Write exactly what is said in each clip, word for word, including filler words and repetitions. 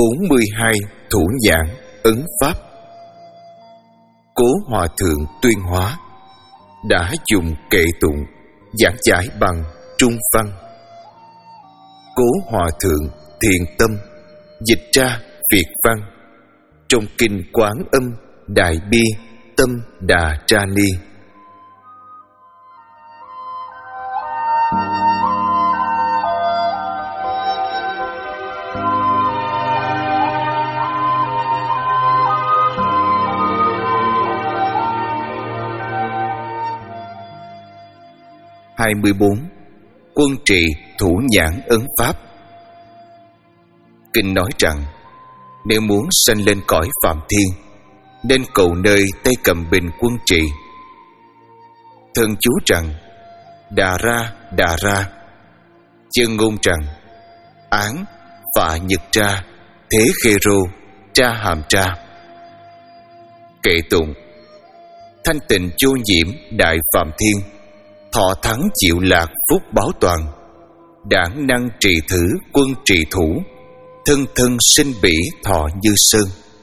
bốn mươi hai thủ nhãn ấn pháp. Cố Hòa Thượng Tuyên Hóa đã dùng kệ tụng giảng giải bằng Trung văn. Cố Hòa Thượng Thiện Tâm dịch ra Việt văn trong kinh Quán Âm Đại Bi Tâm Đà Tra Ni. hai mươi bốn. Quân trì thủ nhãn ấn pháp. Kinh nói rằng nếu muốn sanh lên cõi phạm thiên nên cầu nơi tay cầm bình quân trì. Thần chú rằng đà ra đà ra, chân ngôn rằng án phạ nhật tra thế khê rô tra hàm tra. Kệ tụng thanh tịnh vô nhiễm đại phạm thiên, thọ thắng chịu lạc phúc báo toàn, đảng năng trì thử quân trì thủ, thân thân sinh bỉ thọ như sơn.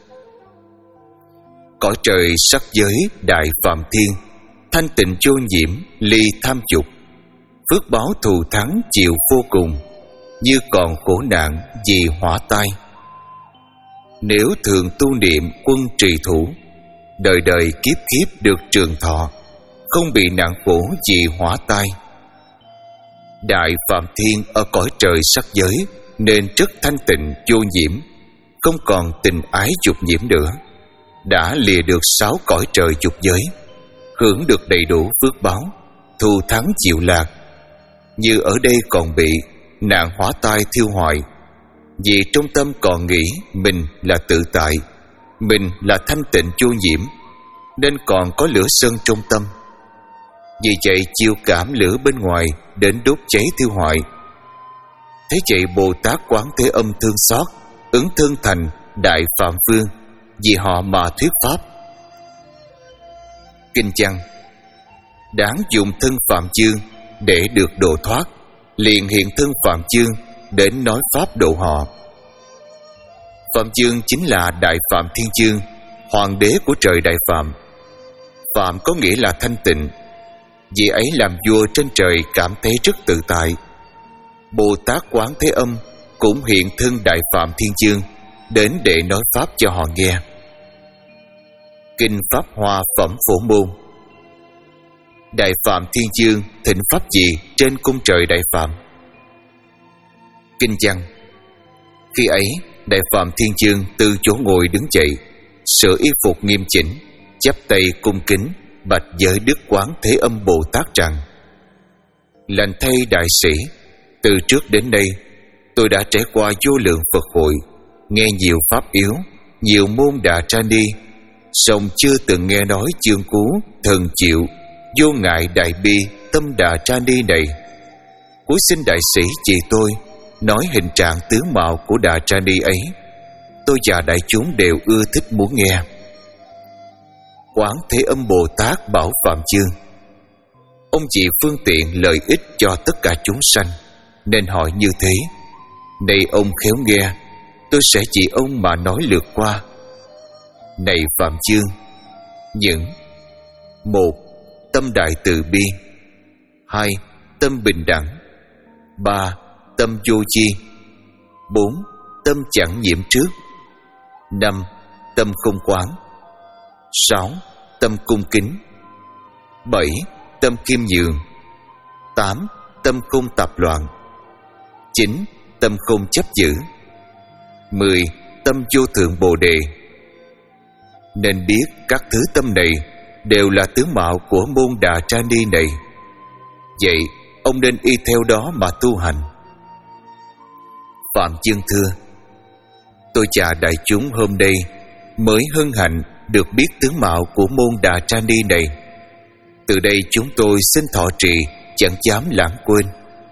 Cõi trời sắc giới đại phạm thiên, thanh tịnh vô nhiễm ly tham dục, phước báo thù thắng chịu vô cùng, như còn khổ nạn vì hỏa tai. Nếu thường tu niệm quân trì thủ, đời đời kiếp kiếp được trường thọ, không bị nạn khổ vì hỏa tai. Đại phạm thiên ở cõi trời sắc giới nên rất thanh tịnh vô nhiễm, không còn tình ái dục nhiễm nữa, đã lìa được sáu cõi trời dục giới, hưởng được đầy đủ phước báo, thù thắng chịu lạc. Như ở đây còn bị nạn hỏa tai thiêu hoại, vì trong tâm còn nghĩ mình là tự tại, mình là thanh tịnh vô nhiễm, nên còn có lửa sân trong tâm. Vì vậy chiêu cảm lửa bên ngoài đến đốt cháy thiêu hoại. Thế vậy Bồ Tát Quán Thế Âm thương xót, ứng thân thành Đại Phạm Vương, vì họ mà thuyết pháp. Kinh văn: đáng dùng thân Phạm Chương để được độ thoát, liền hiện thân Phạm Chương đến nói pháp độ họ. Phạm Chương chính là Đại Phạm Thiên Chương, hoàng đế của trời Đại Phạm. Phạm có nghĩa là thanh tịnh, vì ấy làm vua trên trời cảm thấy rất tự tại. Bồ Tát Quán Thế Âm cũng hiện thân Đại Phạm Thiên Chương đến để nói pháp cho họ nghe. Kinh Pháp Hoa Phẩm Phổ Môn: Đại Phạm Thiên Chương thịnh pháp gì trên cung trời Đại Phạm? Kinh văn: khi ấy Đại Phạm Thiên Chương từ chỗ ngồi đứng dậy, sửa y phục nghiêm chỉnh, chắp tay cung kính bạch với Đức Quán Thế Âm Bồ Tát rằng: lành thay đại sĩ, từ trước đến nay tôi đã trải qua vô lượng Phật hội, nghe nhiều pháp yếu, nhiều môn Đà Tra Ni, song chưa từng nghe nói chương cú thần chịu vô ngại đại bi tâm Đà Tra Ni này. Cuối xin đại sĩ chỉ tôi nói hình trạng tướng mạo của Đà Tra Ni ấy, tôi và đại chúng đều ưa thích muốn nghe. Quán Thế Âm Bồ Tát bảo Phạm Chương: ông vì phương tiện lợi ích cho tất cả chúng sanh nên hỏi như thế. Này ông khéo nghe, tôi sẽ chỉ ông mà nói lượt qua. Này Phạm Chương, những: một. Tâm đại từ bi. Hai. Tâm bình đẳng. Ba. Tâm vô chi. Bốn. Tâm chẳng nhiễm trước. Năm. Tâm không quán. Sáu. Tâm cung kính. Bảy. Tâm khiêm nhường. Tám. Tâm không tạp loạn. Chín. Tâm không chấp giữ. Mười. Tâm vô thượng bồ đề. Nên biết các thứ tâm này đều là tướng mạo của môn Đà Tra Ni này. Vậy ông nên y theo đó mà tu hành. Phạm Chương thưa: tôi và đại chúng hôm nay mới hân hạnh được biết tướng mạo của môn Đà Tra Ni này. Từ đây chúng tôi xin thọ trì, chẳng dám lãng quên.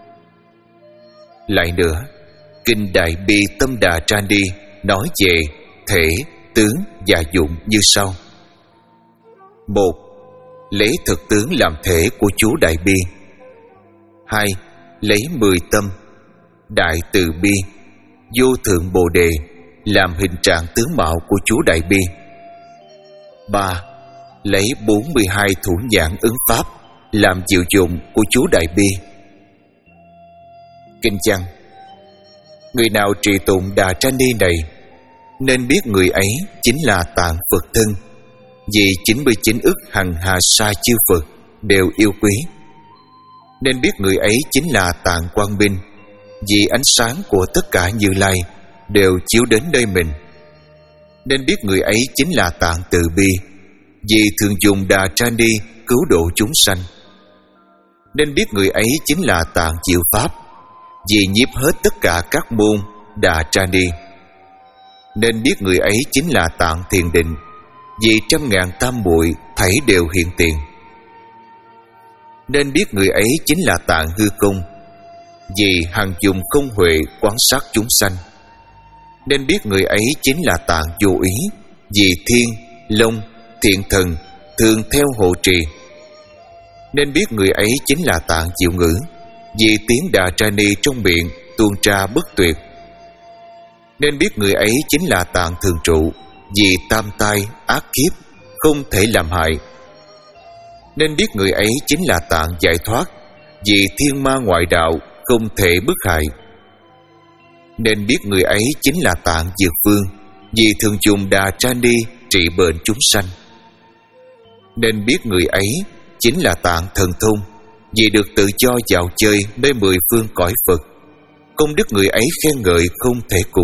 Lại nữa, Kinh Đại Bi Tâm Đà Tra Ni nói về thể, tướng và dụng như sau. Một. Lấy thực tướng làm thể của chú Đại Bi. Hai. Lấy mười tâm, Đại Từ Bi, Vô Thượng Bồ Đề, làm hình trạng tướng mạo của chú Đại Bi. Ba. Lấy bốn mươi hai thủ nhãn ứng pháp làm diệu dụng của chú Đại Bi. Kinh văn: người nào trì tụng Đà Tra Ni này nên biết người ấy chính là Tạng Phật thân, vì chín mươi chín ức hằng hà sa chư Phật đều yêu quý. Nên biết người ấy chính là Tạng Quang Minh, vì ánh sáng của tất cả Như Lai đều chiếu đến nơi mình. Nên biết người ấy chính là Tạng Từ Bi, vì thường dùng Đà Tra Ni cứu độ chúng sanh. Nên biết người ấy chính là Tạng Diệu Pháp, vì nhiếp hết tất cả các môn Đà Tra Ni. Nên biết người ấy chính là Tạng Thiền Định, vì trăm ngàn tam muội thảy đều hiện tiền. Nên biết người ấy chính là Tạng Hư Công, vì hằng dùng không huệ quan sát chúng sanh. Nên biết người ấy chính là Tạng Vô Ý, vì thiên, long, thiện thần thường theo hộ trì. Nên biết người ấy chính là Tạng Diệu Ngữ, vì tiếng Đà Tra Ni trong miệng tuôn ra bất tuyệt. Nên biết người ấy chính là Tạng Thường Trụ, vì tam tai ác kiếp không thể làm hại. Nên biết người ấy chính là Tạng Giải Thoát, vì thiên ma ngoại đạo không thể bức hại. Nên biết người ấy chính là Tạng Dược Vương, vì thường dùng Đà Tra Ni trị bệnh chúng sanh. Nên biết người ấy chính là Tạng Thần Thông, vì được tự do dạo chơi nơi mười phương cõi Phật. Công đức người ấy khen ngợi không thể cùng.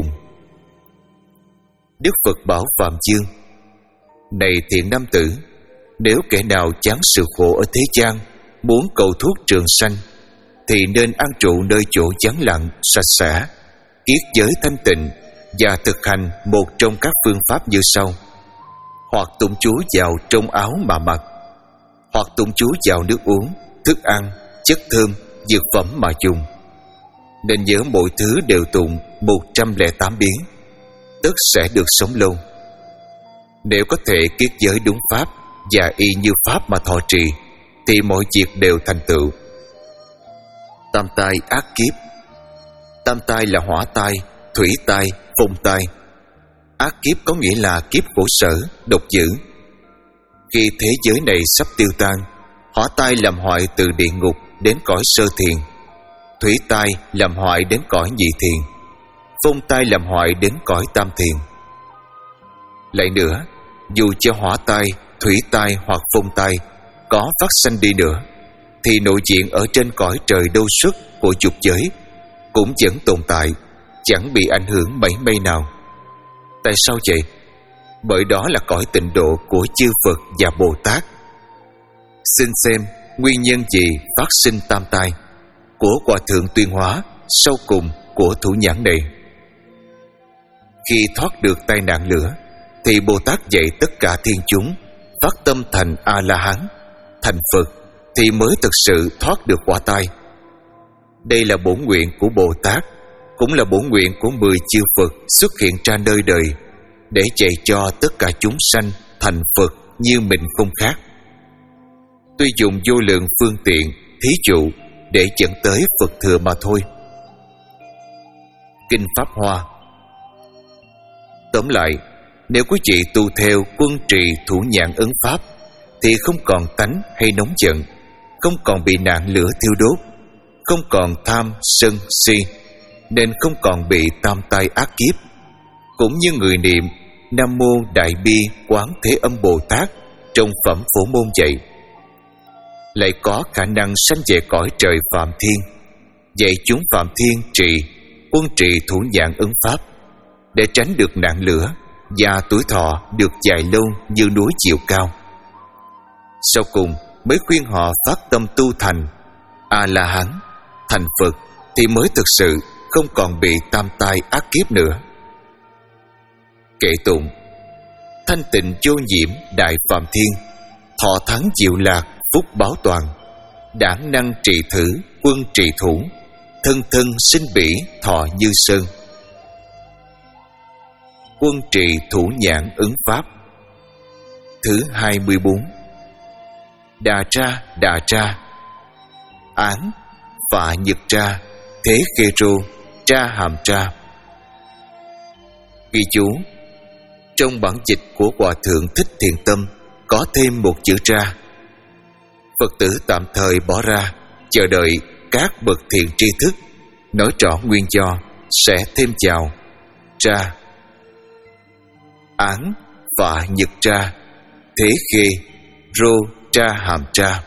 Đức Phật bảo Phạm Dương: này thiện nam tử, nếu kẻ nào chán sự khổ ở thế gian, muốn cầu thuốc trường sanh, thì nên an trụ nơi chỗ vắng lặng, sạch sẽ, kiết giới thanh tịnh, và thực hành một trong các phương pháp như sau: hoặc tụng chú vào trong áo mà mặc, hoặc tụng chú vào nước uống, thức ăn, chất thơm, dược phẩm mà dùng. Nên nhớ mỗi thứ đều tụng một trăm lẻ tám biến, tất sẽ được sống lâu. Nếu có thể kiết giới đúng pháp và y như pháp mà thọ trì, thì mọi việc đều thành tựu. Tam tai ác kiếp. Tam tai là hỏa tai, thủy tai, phong tai. Ác kiếp có nghĩa là kiếp khổ sở, độc dữ. Khi thế giới này sắp tiêu tan, hỏa tai làm hoại từ địa ngục đến cõi sơ thiền, thủy tai làm hoại đến cõi nhị thiền, phong tai làm hoại đến cõi tam thiền. Lại nữa, dù cho hỏa tai, thủy tai hoặc phong tai có phát sanh đi nữa, thì nội diện ở trên cõi trời đâu xuất của dục giới cũng vẫn tồn tại, chẳng bị ảnh hưởng mảy may nào. Tại sao vậy? Bởi đó là cõi tịnh độ của chư Phật và Bồ Tát. Xin xem nguyên nhân gì phát sinh tam tai của Hòa Thượng Tuyên Hóa sau cùng của thủ nhãn này. Khi thoát được tai nạn lửa, thì Bồ Tát dạy tất cả thiên chúng phát tâm thành A-la-hán, thành Phật, thì mới thực sự thoát được hỏa tai. Đây là bổn nguyện của Bồ Tát, cũng là bổn nguyện của mười chư Phật xuất hiện ra nơi đời, để dạy cho tất cả chúng sanh thành Phật như mình không khác. Tuy dùng vô lượng phương tiện, thí dụ để dẫn tới Phật thừa mà thôi. Kinh Pháp Hoa. Tóm lại, nếu quý vị tu theo quân trì thủ nhãn ấn pháp, thì không còn tánh hay nóng giận, không còn bị nạn lửa thiêu đốt, không còn tham, sân, si, nên không còn bị tam tai ác kiếp. Cũng như người niệm Nam Mô Đại Bi Quán Thế Âm Bồ Tát trong phẩm Phổ Môn vậy, lại có khả năng sanh về cõi trời Phạm Thiên, dạy chúng Phạm Thiên trì quân trì thủ nhãn ấn pháp, để tránh được nạn lửa và tuổi thọ được dài lâu như núi chiều cao. Sau cùng mới khuyên họ phát tâm tu thành A-la-hán, thành Phật, thì mới thực sự không còn bị tam tai ác kiếp nữa. Kệ tụng: thanh tịnh vô nhiễm đại Phạm Thiên, thọ thắng diệu lạc phúc báo toàn, đảng năng trì thử quân trì thủ, thân thân sinh bỉ thọ như sơn. Quân trì thủ nhãn ứng pháp. Thứ hai mươi bốn. Đà tra đà tra. Án phạ nhật tra, thế khê rô, tra hàm tra. ghi chú: trong bản dịch của Hòa Thượng Thích Thiện Tâm có thêm một chữ ra. Phật tử tạm thời bỏ ra, chờ đợi các bậc thiện tri thức nói rõ nguyên do, sẽ thêm chào ra. Án phạ nhật ra, thế khê rô tra hàm tra.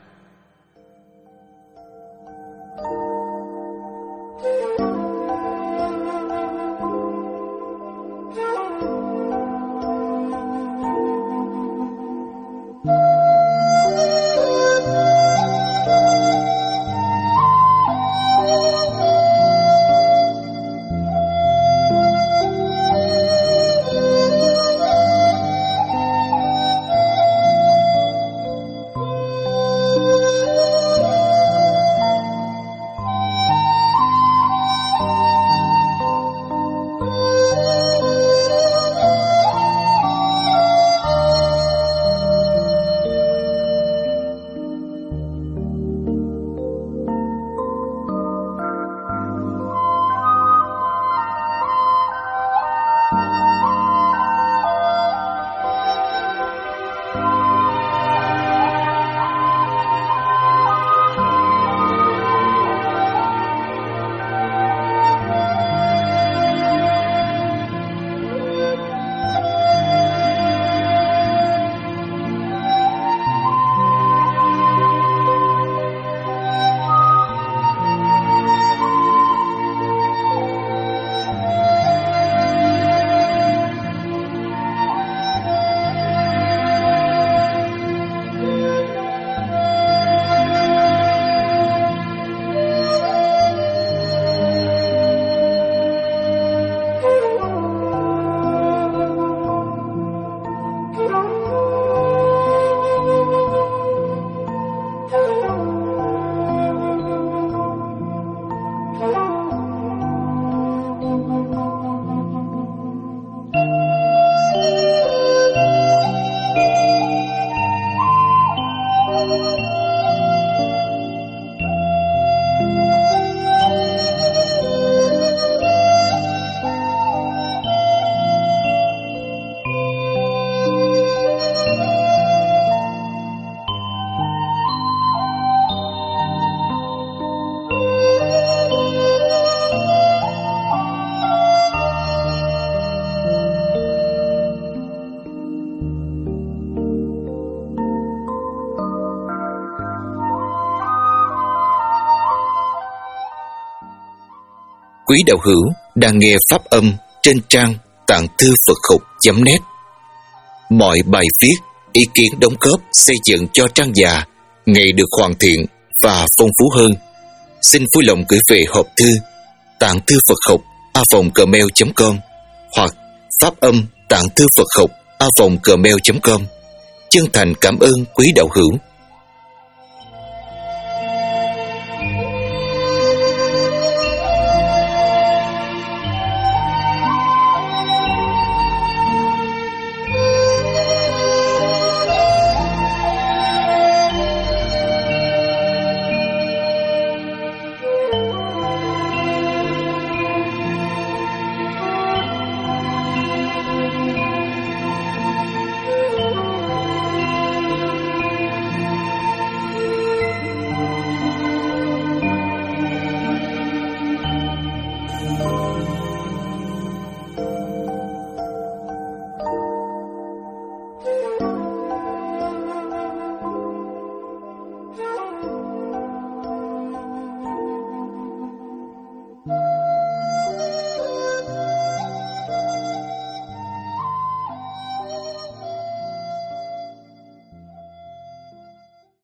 Quý đạo hữu đang nghe pháp âm trên trang tạng thư Phật học chấm net. Mọi bài viết, ý kiến đóng góp xây dựng cho trang già ngày được hoàn thiện và phong phú hơn. Xin vui lòng gửi về hộp thư tạng thư Phật học a vòng gmail chấm com hoặc pháp âm tạng thư Phật học a vòng gmail chấm com. Chân thành cảm ơn quý đạo hữu.